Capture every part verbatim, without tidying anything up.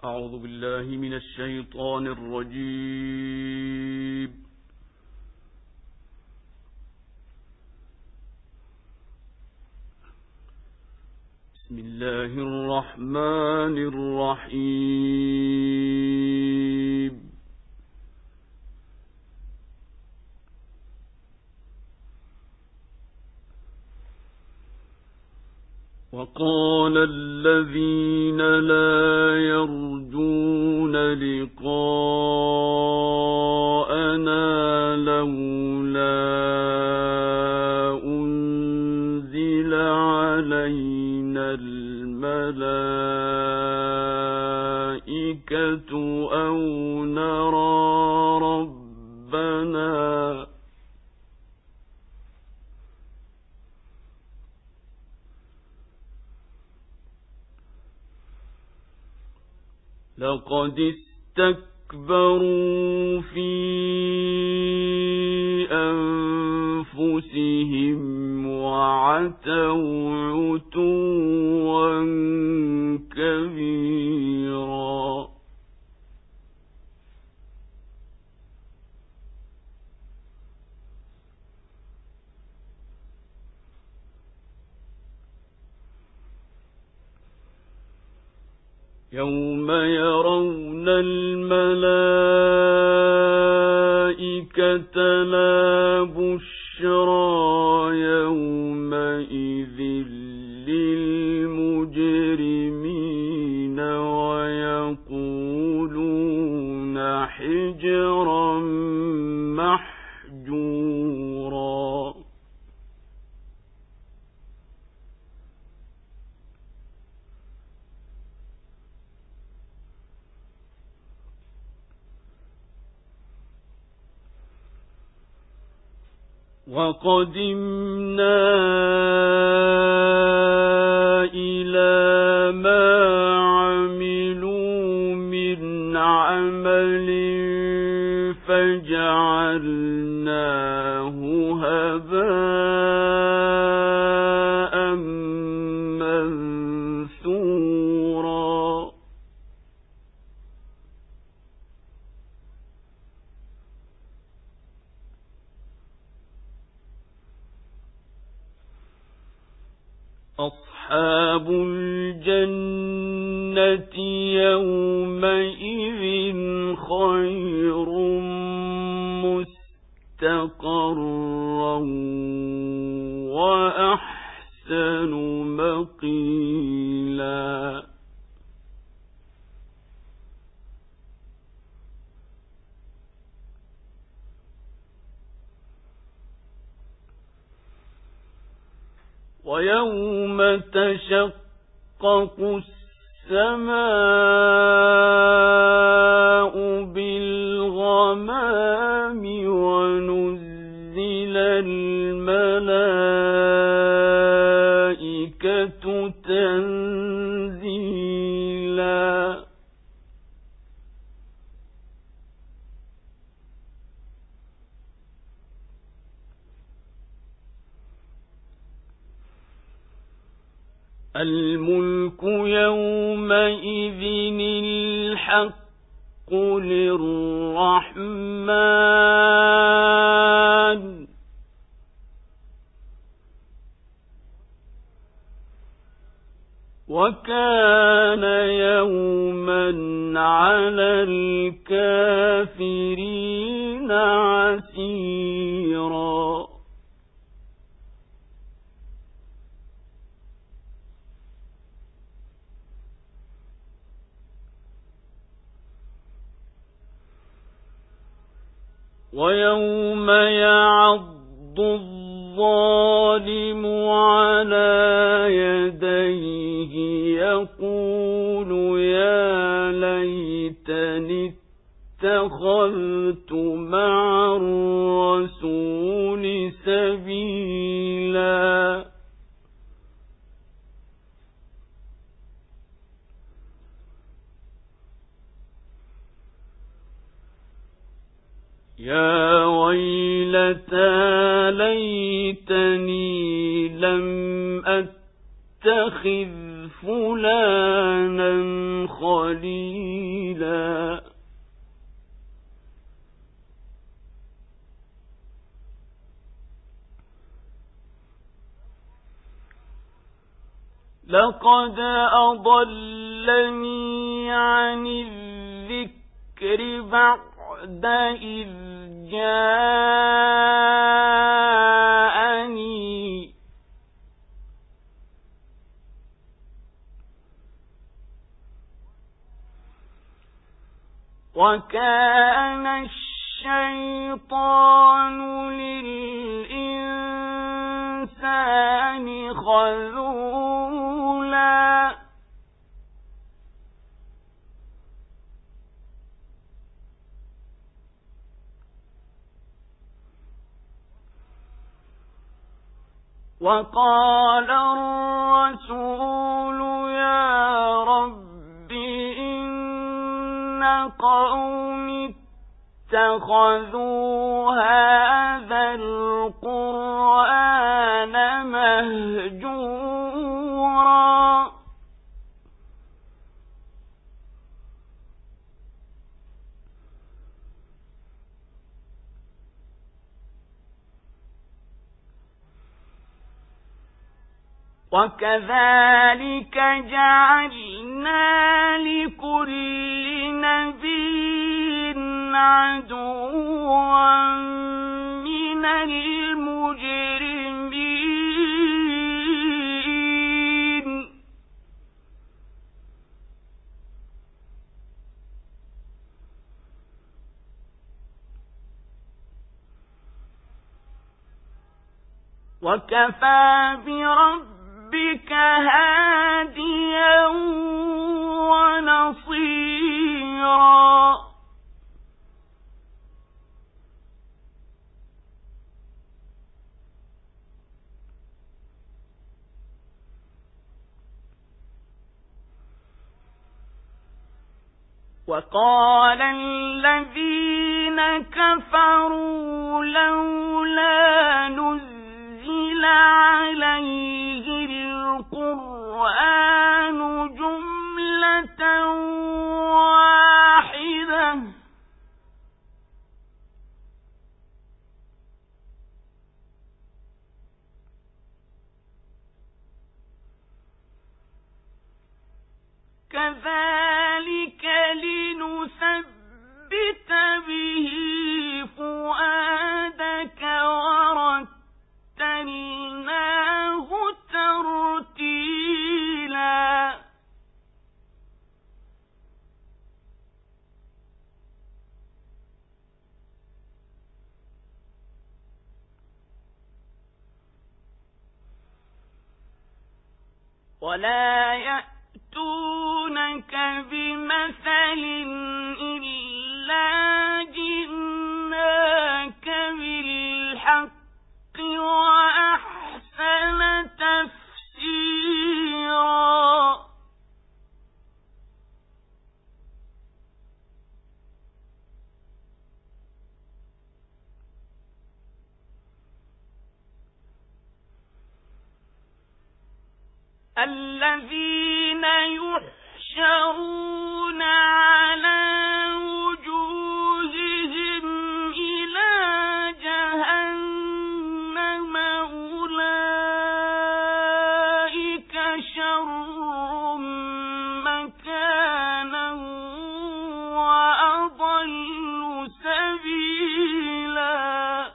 أعوذ بالله من الشيطان الرجيم. بسم الله الرحمن الرحيم. وقال الذين لا يرجون لقاءنا لولا أنزل علينا الملائكة أو نرى ربنا لقد استكبروا في أنفسهم وعتوا عتوا كبيرا. يوم يرون الملائكة لا بشرى يومئذ للمجرمين ويقولون حجرا محجورا. وقدمنا إلى ما عملوا من عمل فجعلناه هباء منثورا. أصحاب الجنة يومئذ خير مستقرا وأحسن مقيلا. ويوم تشقق السماء بالغمام ونزل الملائكة تنزيلا. الملك يومئذ الحق للرحمن وكان يوما على الكافرين عسيرا. ويوم يعض الظالم على يديه يقول يا ليتني اتخذت مع الرسول سبيلا. يا ويلتى ليتني لم أتخذ فلانا خليلا لقد أضلني عن الذكر بعد إذ جاءني وكان الشيطان للإنسان خذولا وقال الرسول يا رب إن قوم اتخذوا هذا القرآن مهجورا وكذلك جعلنا لكل نبي عدوا من المجرمين وكفى بربك بك هاديا ونصيرا وقال الذين كفروا لولا نزل عليه القرآن جملة واحدة كذلك لنثبت به فؤادك ورتلناه ترتيلا ولا يأتونك بمثل إلا جئناك بالحق وأحسن تفسيرا الذين يحشرون على وجوههم إلى جهنم أولئك شر مكانا وأضل سبيلا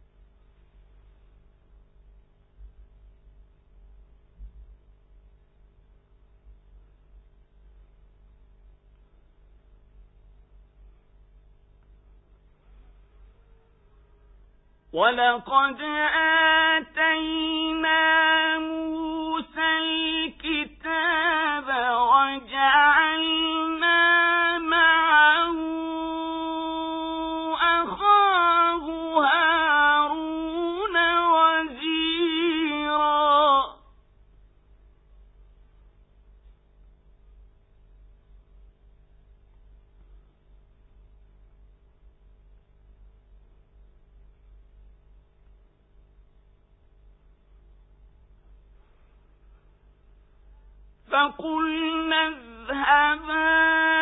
ولقد آتينا موسى الكتاب وجعلنا معه أخاه هارون وزيرا فقلنا اذهبا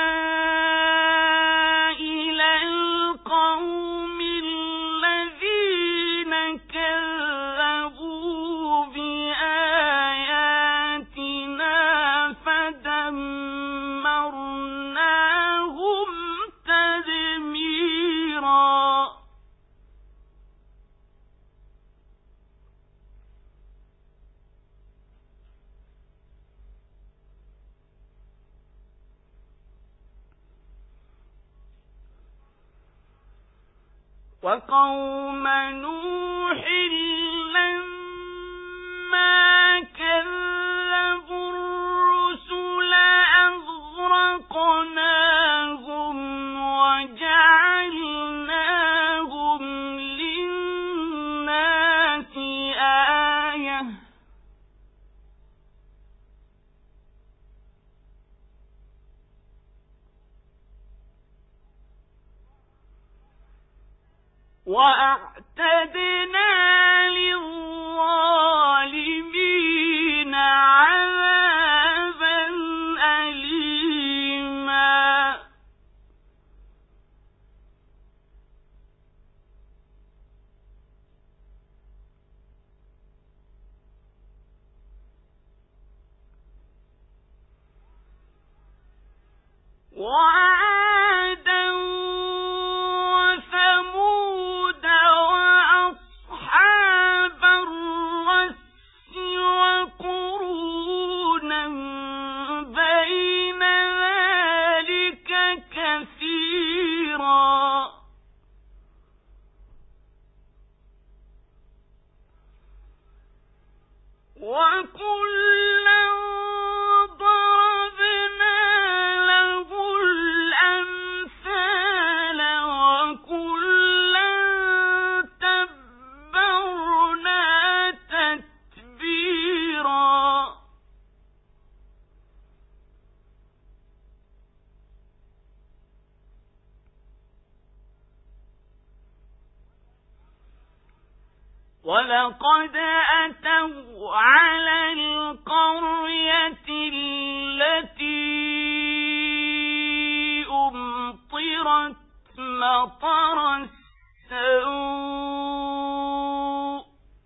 إلى القوم الذين كذبوا بآياتنا وقوم نوح لما كذبوا الرسل أغرقناهم وجعلناهم للناس آية وأعتدنا للظالمين عذابا أليما وعادا وثمود وأصحاب الرس وقرونا بين ذلك كثيرا وكلا ضربنا له الأمثال وكلا تبرنا تتبيرا ولقد أتوا على القرية التي أمطرت مطر السوء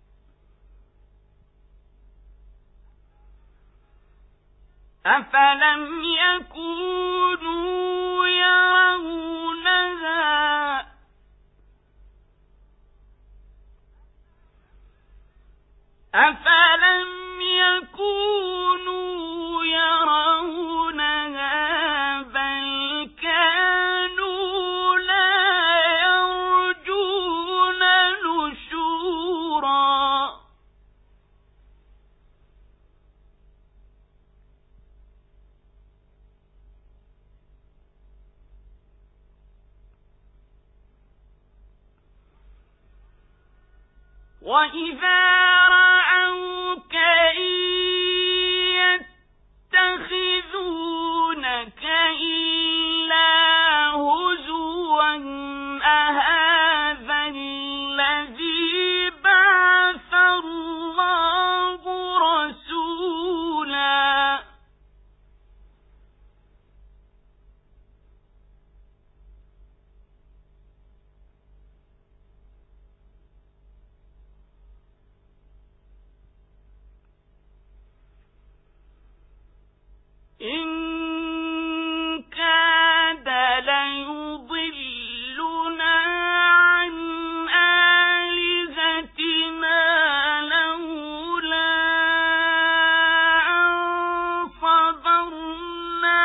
أفلم يكونوا يرونها أفلم يكونوا يرونها بل كانوا لا يرجون نشورا وإذا رأوك إن يتخذونك إلا هزوا أهذا الذي بعث الله رسولا إن كاد ليضلنا عن آلهتنا لولا أن صبرنا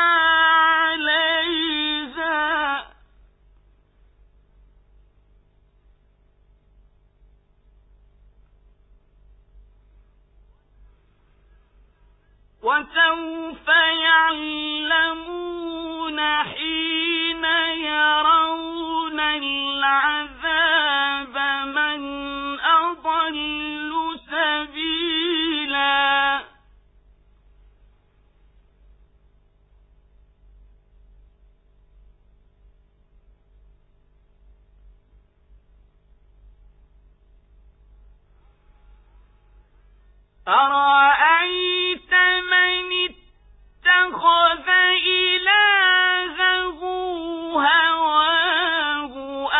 عليها وسوف يعلمون حين يرون العذاب من أضل سبيلا أرأيت من اتخذ إلهه هواه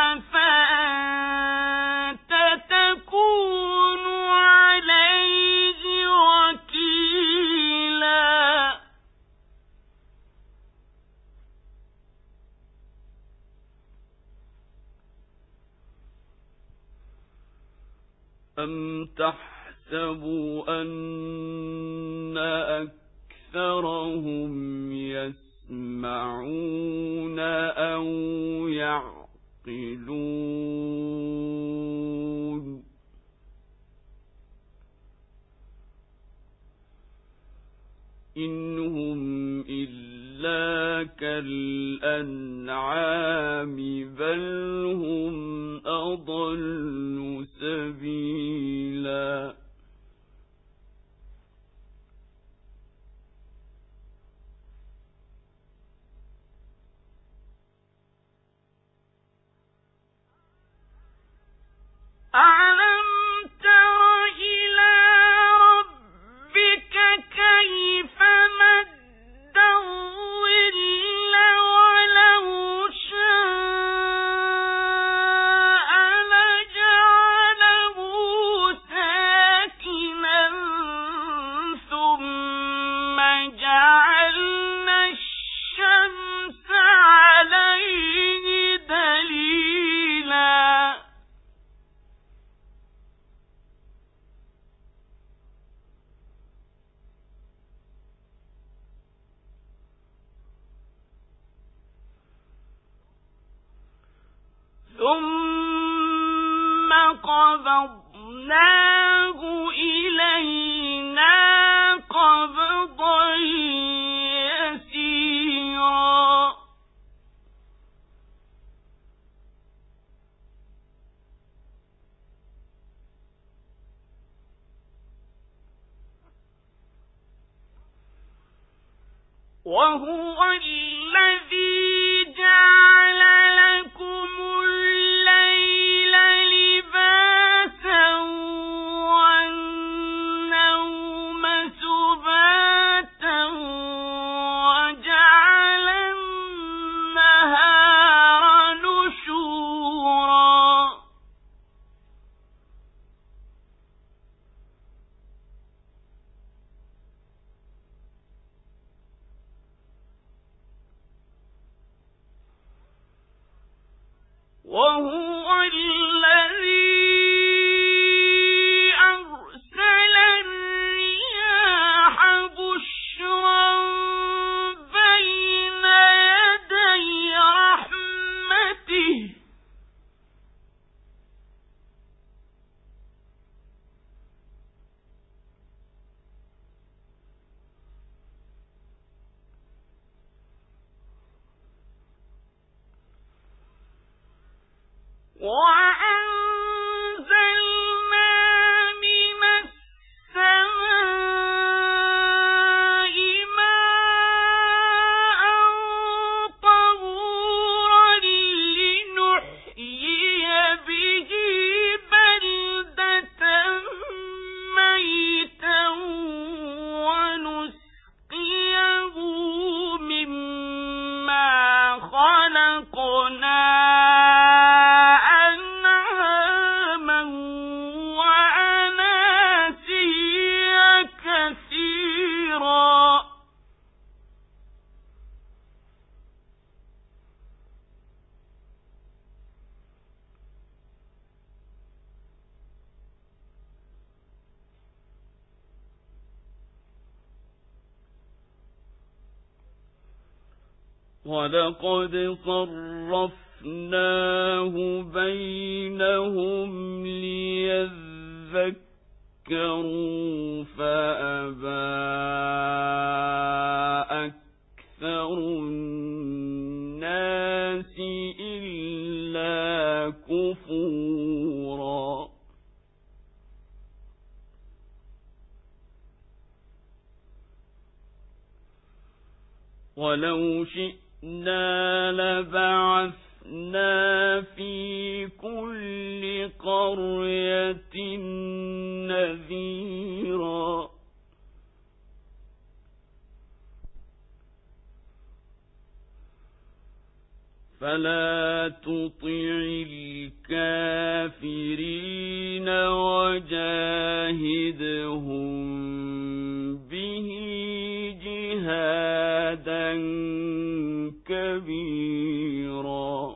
أفأنت تكون عليه وكيلا أم تحسب أن أكثرهم يسمعون أو يعقلون، إن هم إلا كالأنعام بل هم أضل سبيلا أَلَمْ تَرَ إِلَى رَبِّكَ كَيْفَ مَدَّ الظِّلَّ وَلَوْ شَاءَ لَجَعَلَهُ سَاكِنًا ثُمَّ جَعَلْنَا الشَّمْسَ عَلَيْهِ دَلِيلًا ثُمَّ قَبَضْنَاهُ إِلَيْنَا قَبْضًا يَسِيرًا وَهُوَ الَّذِي جَعَلَ لَكُمُ اللَّيْلَ لِبَاسًا وَالنَّوْمَ سُبَاتًا وَجَعَلَ النَّهَارَ نُشُورًا وَهُوَ الَّذِي أَرْسَلَ الرِّيَاحَ بُشْرًا بَيْنَ يَدَيْ رَحْمَتِهِ وَأَنزَلْنَا مِنَ السَّمَاءِ مَاءً طَهُورًا لِّنُحْيِيَ بِهِ بَلْدَةً مَّيْتًا وَنُسْقِيَهُ مِمَّا خَلَقْنَا وَلَقَدْ صَرَّفْنَاهُ بَيْنَهُمْ لِيَذَّكَّرُوا فَأَبَى أَكْثَرُ النَّاسِ إِلَّا كُفُورًا وَلَوْ شِئْنَا لَبَعَثْنَا فِي كُلِّ قَرْيَةٍ نَذِيرًا فَلَا تُطِعِ الْكَافِرِينَ وَجَاهِدْهُم بِهِ جِهَادًا كَبِيرًا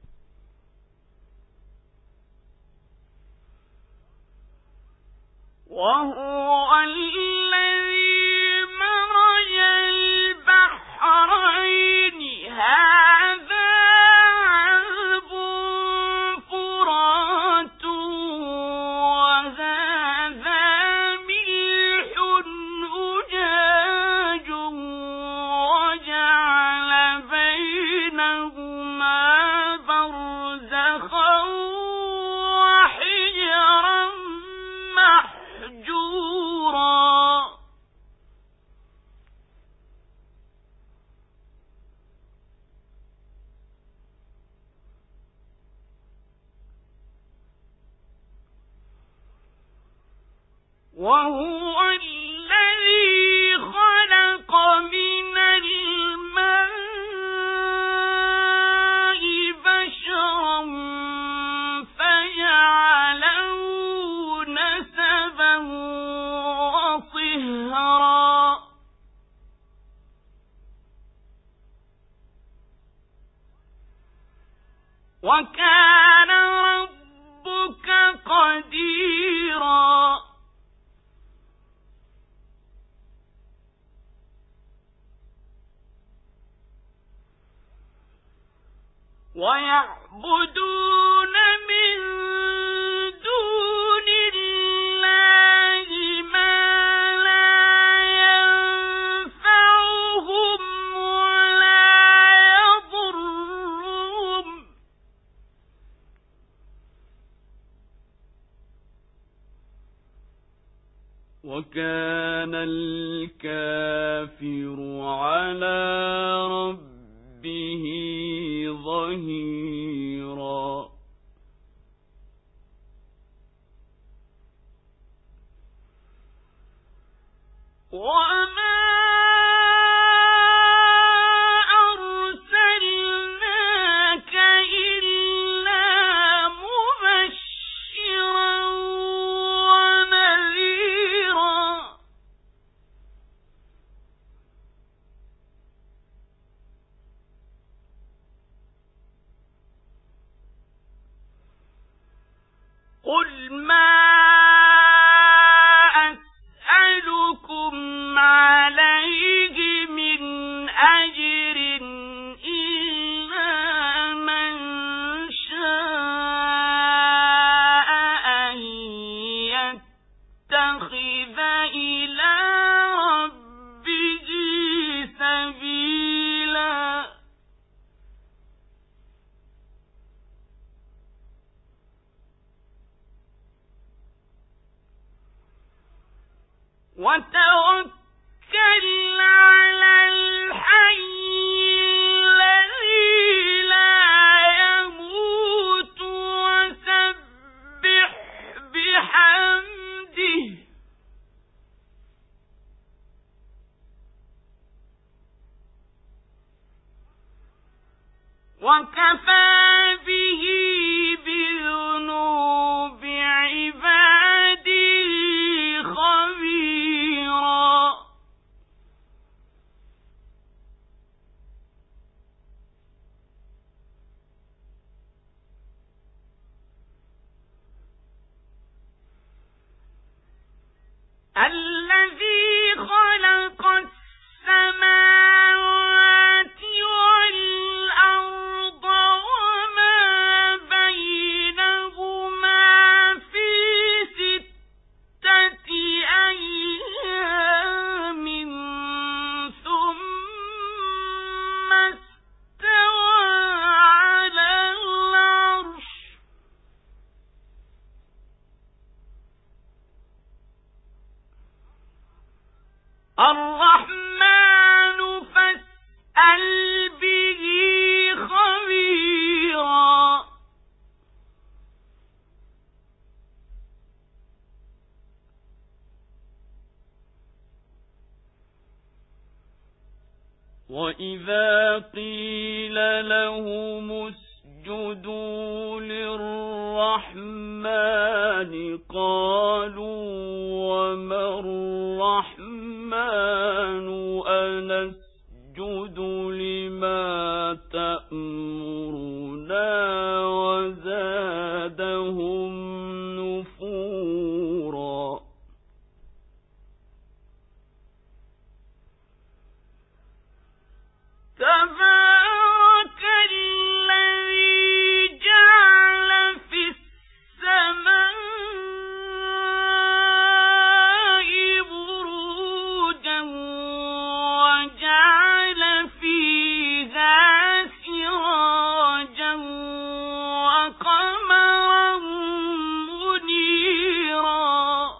وَهُوَ الَّذِي مَرَجَ الْبَحْرَيْنِ هَٰذَا عَذْبٌ فُرَاتٌ وَهَٰذَا مِلْحٌ أُجَاجٌ وهو الذي خلق من الماء بشرا فجعله نسبا وصهرا وكان ربك قديرا ويعبدون من دون الله ما لا ينفعهم ولا يضرهم وكان الكافر على ربه ظهيرا وما أرسلناك إلا مبشرا ونذيرا قل ما أسألكم عليه من أجر إلا من شاء أن يتخذ إلى ربه سبيلا وتوكل على الحي الذي لا يموت وسبح بحمده وكفى به بذنوب عباده خبيرا الذي خلق السماوات والأرض وما بينهما في ستة أيام ثم استوى على العرش الرحمن فاسأل به خبيرا وإذا قيل لهم اسجدوا للرحمن قالوا وما الرحمن أنسجد لما تأمرنا وزادهم نفورا تبارك الذي جعل في السماء بروجا وجعل فيها سراجا وقمرا منيرا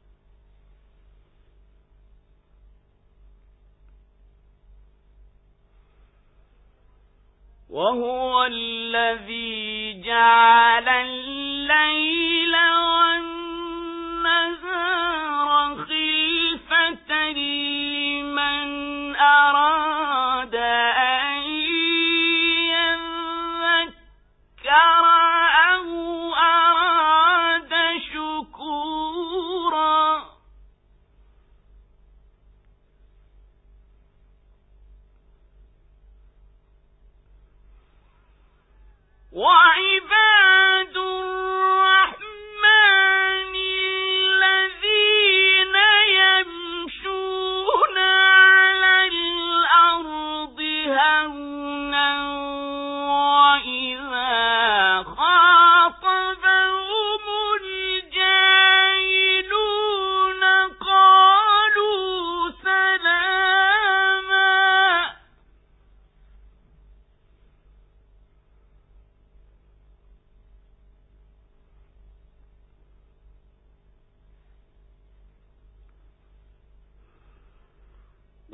وهو الذي جعل الليل والنهار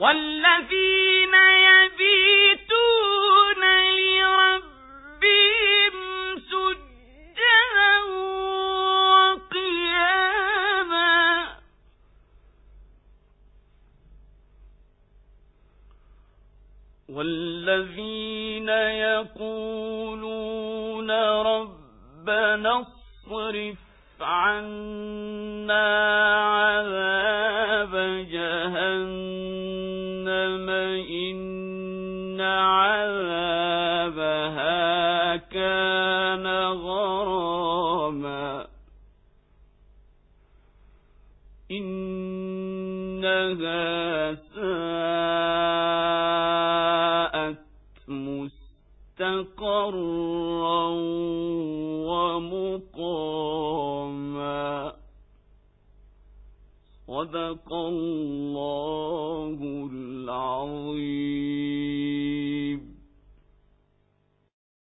والذين يبيتون لربهم سجدا وقياما والذين يقولون ربنا اصرف عنا عذاب جهنم إن عذابها كان غراما إنها ساءت مستقرا ومقاما صدق الله العظيم.